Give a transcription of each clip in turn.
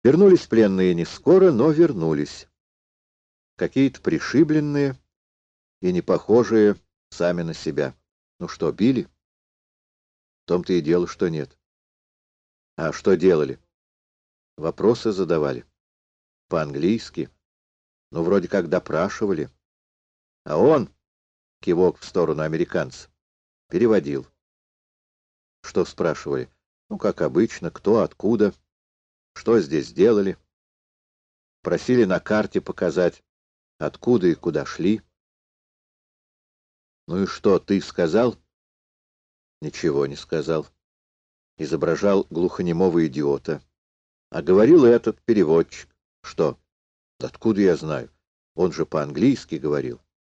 Вернулись пленные не скоро, но вернулись. Какие-то пришибленные и не похожие сами на себя. Ну что, били? В том-то и дело, что нет. А что делали? Вопросы задавали. По-английски. Ну, вроде как допрашивали. А он, кивок в сторону американца, переводил. Что спрашивали? Ну, как обычно, кто, откуда, что здесь делали. Просили на карте показать, откуда и куда шли. Ну и что, ты сказал? Ничего не сказал. Изображал глухонемого идиота. А говорил этот переводчик. Что? Откуда я знаю? Он же по-английски говорил.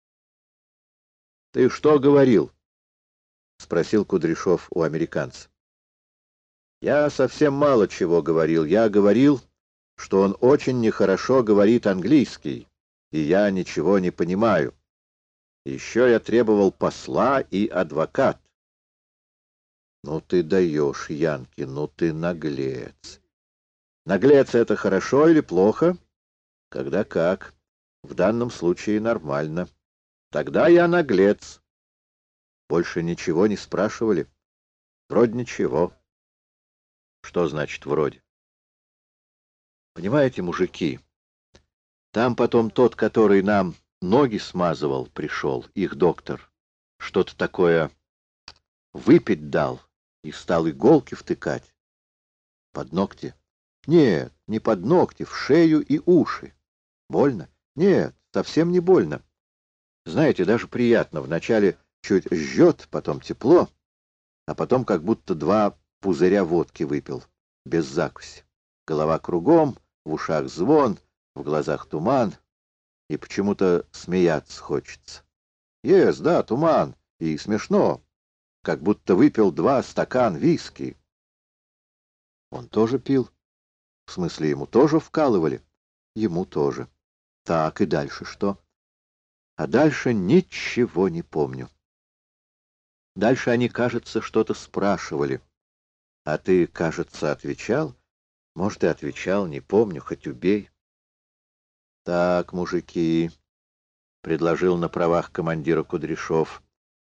Ты что говорил? Спросил Кудряшов у американца. Я совсем мало чего говорил. Я говорил, что он очень нехорошо говорит английский, и я ничего не понимаю. Еще я требовал посла и адвокат. Ну ты даешь, Янки, ну ты наглец. Наглец — это хорошо или плохо? Когда как. В данном случае нормально. Тогда я наглец. Больше ничего не спрашивали? Вроде ничего. Что значит вроде? Понимаете, мужики, там потом тот, который нам ноги смазывал, пришел, их доктор, что-то такое выпить дал и стал иголки втыкать. Под ногти? Нет, не под ногти, в шею и уши. Больно? Нет, совсем не больно. Знаете, даже приятно. Вначале чуть жжет, потом тепло, а потом как будто 2 пузыря водки выпил, без закуси. Голова кругом, в ушах звон, в глазах туман, и почему-то смеяться хочется. Да, туман, и смешно, как будто выпил 2 стакана виски. Он тоже пил? В смысле, ему тоже вкалывали? Ему тоже. Так, и дальше что? А дальше ничего не помню. Дальше они, кажется, что-то спрашивали. А ты, кажется, отвечал? Может, и отвечал, не помню, хоть убей. Так, мужики, — предложил на правах командира Кудряшов,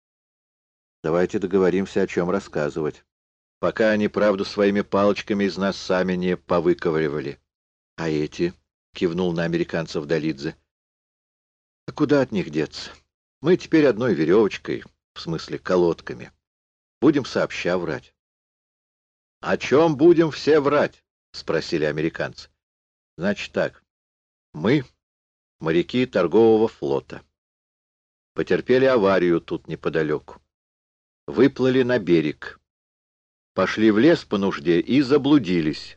— давайте договоримся, о чем рассказывать, пока они правду своими палочками из нас сами не повыковыривали. А эти, — кивнул на американцев Долидзе, — а куда от них деться? Мы теперь одной веревочкой, в смысле колодками. Будем сообща врать. — О чем будем все врать? — спросили американцы. — Значит так, мы, моряки торгового флота, потерпели аварию тут неподалеку. Выплыли на берег, пошли в лес по нужде и заблудились.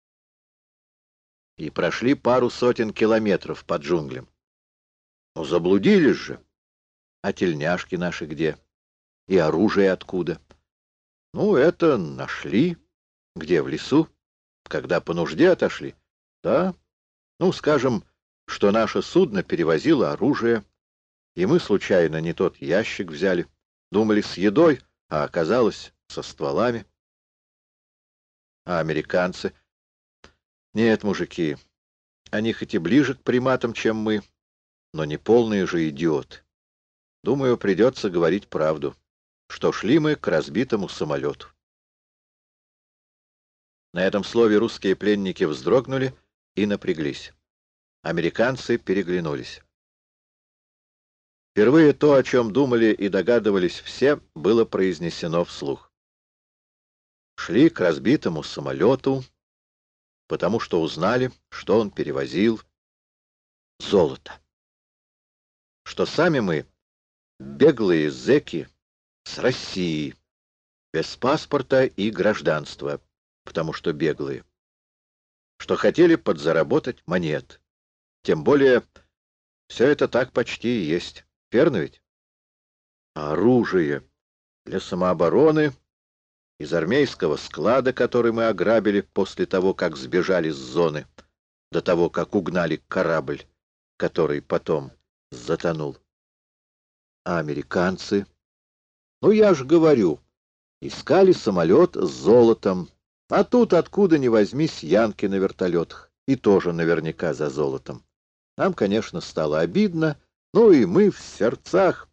И прошли пару сотен километров по джунглям. Ну, заблудились же. А тельняшки наши где? И оружие откуда? Ну, это нашли. Где, в лесу? Когда по нужде отошли? Да. Ну, скажем, что наше судно перевозило оружие, и мы случайно не тот ящик взяли. Думали, с едой, а оказалось, со стволами. А американцы? Нет, мужики, они хоть и ближе к приматам, чем мы, но не полные же идиоты. Думаю, придется говорить правду, что шли мы к разбитому самолету. На этом слове русские пленники вздрогнули и напряглись. Американцы переглянулись. Впервые то, о чем думали и догадывались все, было произнесено вслух. Шли к разбитому самолету, потому что узнали, что он перевозил золото. Что сами мы беглые зэки с России, без паспорта и гражданства, потому что беглые. Что хотели подзаработать монет. Тем более, все это так почти и есть. Верно ведь? А оружие для самообороны из армейского склада, который мы ограбили после того, как сбежали с зоны, до того, как угнали корабль, который потом затонул. А американцы? Ну, я же говорю, искали самолет с золотом, а тут откуда ни возьмись янки на вертолетах. и тоже наверняка за золотом. Нам, конечно, стало обидно, ну и мы в сердцах